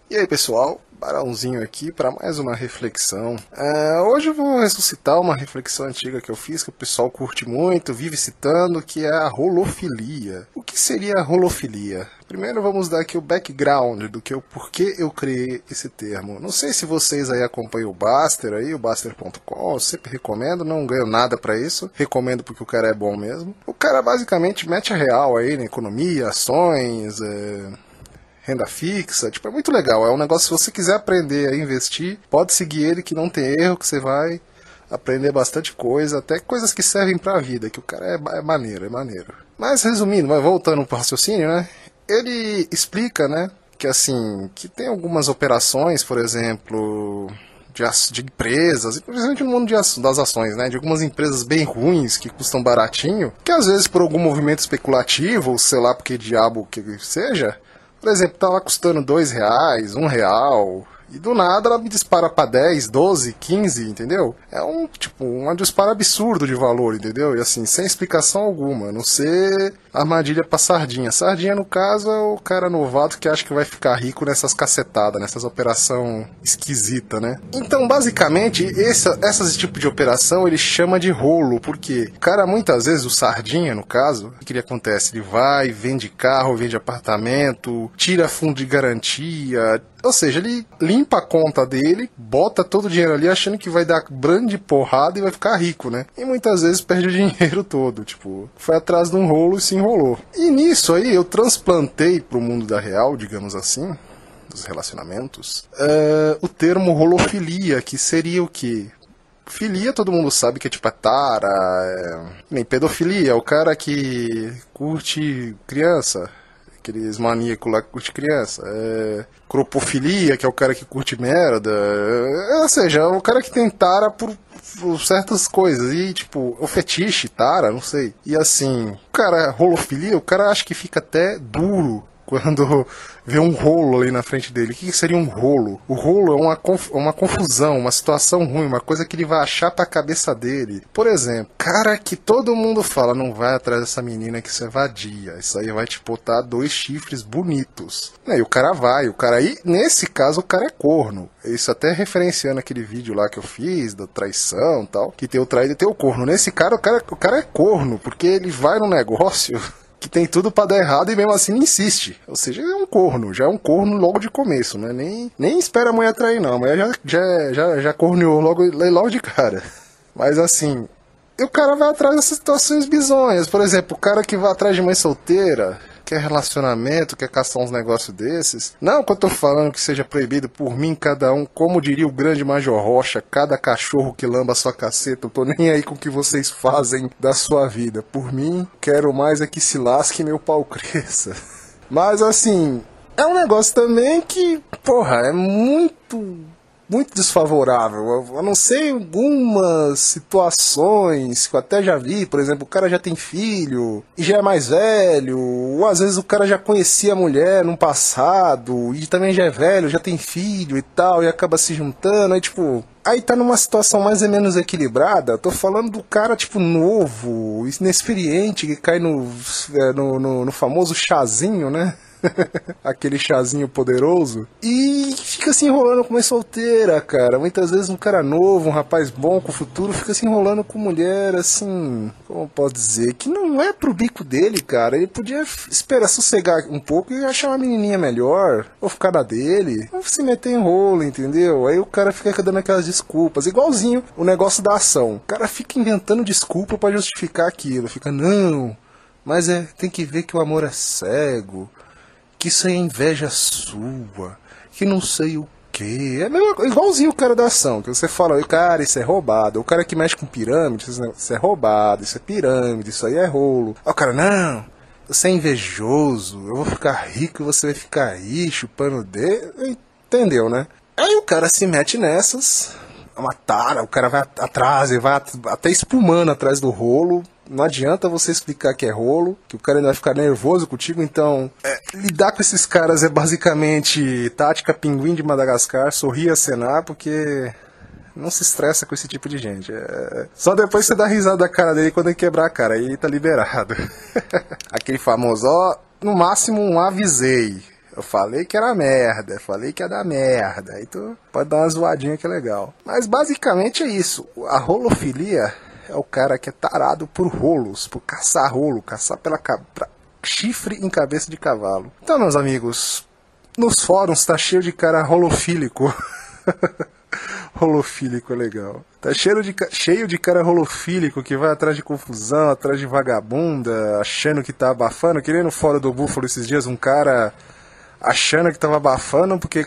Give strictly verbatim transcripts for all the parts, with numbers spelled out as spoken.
E aí pessoal, Barãozinho aqui para mais uma reflexão. Uh, hoje eu vou ressuscitar uma reflexão antiga que eu fiz, que o pessoal curte muito, vive citando, que é a holofilia. O que seria a holofilia? Primeiro vamos dar aqui o background do que o porquê eu criei esse termo. Não sei se vocês aí acompanham o Baster aí, o Baster ponto com, eu sempre recomendo, não ganho nada pra isso, recomendo porque o cara é bom mesmo. O cara basicamente mete a real aí na economia, ações, é... renda fixa, tipo, é muito legal, é um negócio, se você quiser aprender a investir, pode seguir ele que não tem erro, que você vai aprender bastante coisa, até coisas que servem pra vida, que o cara é, é maneiro, é maneiro. Mas resumindo, mas voltando pro raciocínio, né, ele explica, né, que assim, que tem algumas operações, por exemplo, de, de empresas, principalmente no mundo de, das ações, né, de algumas empresas bem ruins, que custam baratinho, que às vezes por algum movimento especulativo, ou sei lá, porque diabo que seja. Por exemplo, tá lá custando dois reais, um real, e do nada ela me dispara pra dez, doze, quinze, entendeu? É um, tipo, um disparo absurdo de valor, entendeu? E assim, sem explicação alguma, a não ser armadilha pra sardinha. Sardinha, no caso, é o cara novato que acha que vai ficar rico nessas cacetadas, nessas operação esquisita, né? Então, basicamente, essa, essas tipo de operação ele chama de rolo, porque o cara, muitas vezes, o sardinha, no caso, o que ele acontece? Ele vai, vende carro, vende apartamento, tira fundo de garantia, ou seja, ele limpa a conta dele, bota todo o dinheiro ali achando que vai dar grande porrada e vai ficar rico, né? E muitas vezes perde o dinheiro todo, tipo, foi atrás de um rolo e se enrolou. E nisso aí eu transplantei pro mundo da real, digamos assim, dos relacionamentos, uh, o termo holofilia, que seria o quê? Filia, todo mundo sabe que é tipo a tara, é... nem pedofilia, é o cara que curte criança, aqueles maníacos lá que curte criança, é... cropofilia, que é o cara que curte merda, é... ou seja, é o cara que tem tara por, por certas coisas, e tipo, o fetiche, tara, não sei, e assim, o cara, holofilia, o cara acha que fica até duro quando vê um rolo ali na frente dele. O que seria um rolo? O rolo é uma, conf uma confusão, uma situação ruim, uma coisa que ele vai achar pra cabeça dele. Por exemplo, cara que todo mundo fala, não vai atrás dessa menina que isso é vadia, isso aí vai te botar dois chifres bonitos. E o cara vai, o cara aí, nesse caso o cara é corno. Isso até referenciando aquele vídeo lá que eu fiz, da traição e tal, que tem o traído e tem o corno. Nesse cara, o cara, o cara é corno, porque ele vai no negócio que tem tudo pra dar errado e mesmo assim insiste. Ou seja, é um corno, já é um corno logo de começo, né? Nem, nem espera a mulher trair, não. A mulher já, já, já, já corneou logo, logo de cara. Mas assim, o cara vai atrás dessas situações bizonhas. Por exemplo, o cara que vai atrás de mãe solteira, quer relacionamento, quer caçar uns negócios desses. Não que eu tô falando que seja proibido por mim, cada um, como diria o grande Major Rocha, cada cachorro que lamba a sua caceta, eu tô nem aí com o que vocês fazem da sua vida. Por mim, quero mais é que se lasque e meu pau cresça. Mas assim, é um negócio também que, porra, é muito... muito desfavorável, a não ser algumas situações que eu até já vi, por exemplo, o cara já tem filho e já é mais velho, ou às vezes o cara já conhecia a mulher no passado e também já é velho, já tem filho e tal, e acaba se juntando, aí tipo... aí tá numa situação mais ou menos equilibrada. Tô falando do cara, tipo, novo, inexperiente, que cai no, no, no, no famoso chazinho, né? Aquele chazinho poderoso. E fica se enrolando com uma solteira, cara. Muitas vezes um cara novo, um rapaz bom com futuro, fica se enrolando com mulher, assim... como eu posso dizer? Que não é pro bico dele, cara. Ele podia esperar sossegar um pouco e achar uma menininha melhor. Ou ficar na dele. Ou se meter em rolo, entendeu? Aí o cara fica dando aquelas desculpas. Igualzinho o negócio da ação. O cara fica inventando desculpa pra justificar aquilo. Fica, não... mas é, tem que ver que o amor é cego... que isso é inveja sua, que não sei o que. É mesmo, igualzinho o cara da ação, que você fala, cara, isso é roubado. O cara que mexe com pirâmide, isso é roubado, isso é pirâmide, isso aí é rolo. Aí o cara, não, você é invejoso, eu vou ficar rico e você vai ficar aí chupando dedo. Entendeu, né? Aí o cara se mete nessas, uma tara, o cara vai atrás, ele vai até espumando atrás do rolo. Não adianta você explicar que é rolo, que o cara ainda vai ficar nervoso contigo, então... É, lidar com esses caras é basicamente tática pinguim de Madagascar, sorrir e acenar, porque... não se estressa com esse tipo de gente. É... só depois você dá risada da cara dele quando ele quebrar a cara, aí tá liberado. Aquele famoso, ó, no máximo um avisei. Eu falei que era merda, falei que ia dar merda. Aí tu pode dar uma zoadinha que é legal. Mas basicamente é isso. A rolofilia é o cara que é tarado por rolos, por caçar rolo, caçar pela pra... chifre em cabeça de cavalo. Então, meus amigos, nos fóruns tá cheio de cara rolofílico. Rolofílico é legal. Tá cheio de, cheio de cara rolofílico que vai atrás de confusão, atrás de vagabunda, achando que tá abafando. Que nem no fórum do Búfalo esses dias, um cara achando que tava abafando porque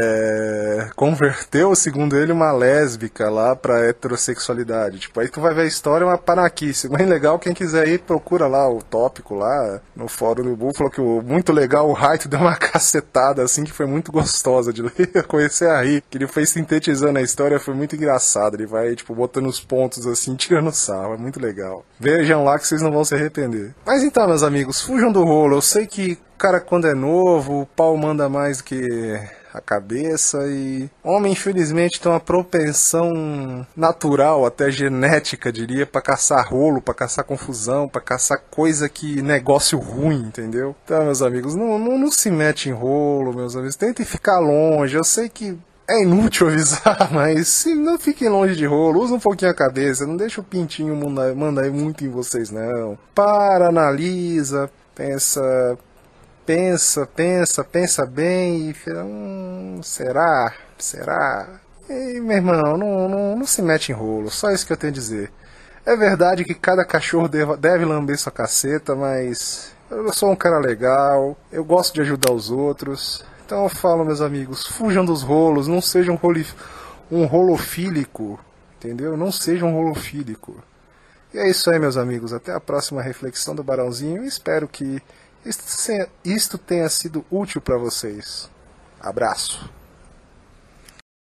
é, converteu, segundo ele, uma lésbica lá pra heterossexualidade. Tipo, aí tu vai ver a história, é uma panaquice. Bem legal, quem quiser ir, procura lá o tópico lá no fórum do Búfalo, que o muito legal, o Raito deu uma cacetada assim que foi muito gostosa de ler. Eu comecei a rir, que ele foi sintetizando a história, foi muito engraçado. Ele vai, tipo, botando os pontos assim, tirando sarro, é muito legal. Vejam lá que vocês não vão se arrepender. Mas então, meus amigos, fujam do rolo. Eu sei que o cara, quando é novo, o pau manda mais do que a cabeça, e homem, infelizmente, tem uma propensão natural, até genética, diria, pra caçar rolo, pra caçar confusão, pra caçar coisa que negócio ruim, entendeu? Então, meus amigos, não, não, não se mete em rolo, meus amigos, tentem ficar longe. Eu sei que é inútil avisar, mas se não fiquem longe de rolo, usa um pouquinho a cabeça, não deixa o pintinho mandar, mandar muito em vocês, não. Para, analisa, pensa... Pensa, pensa, pensa bem e fica, hum, será? Será? E, meu irmão, não, não, não se mete em rolo, só isso que eu tenho a dizer. É verdade que cada cachorro deve, deve lamber sua caceta, mas eu sou um cara legal, eu gosto de ajudar os outros. Então eu falo, meus amigos, fujam dos rolos, não sejam roli, um rolofílico, entendeu? Não sejam um rolofílico. E é isso aí, meus amigos, até a próxima reflexão do Barãozinho, espero que isto tenha sido útil para vocês. Abraço.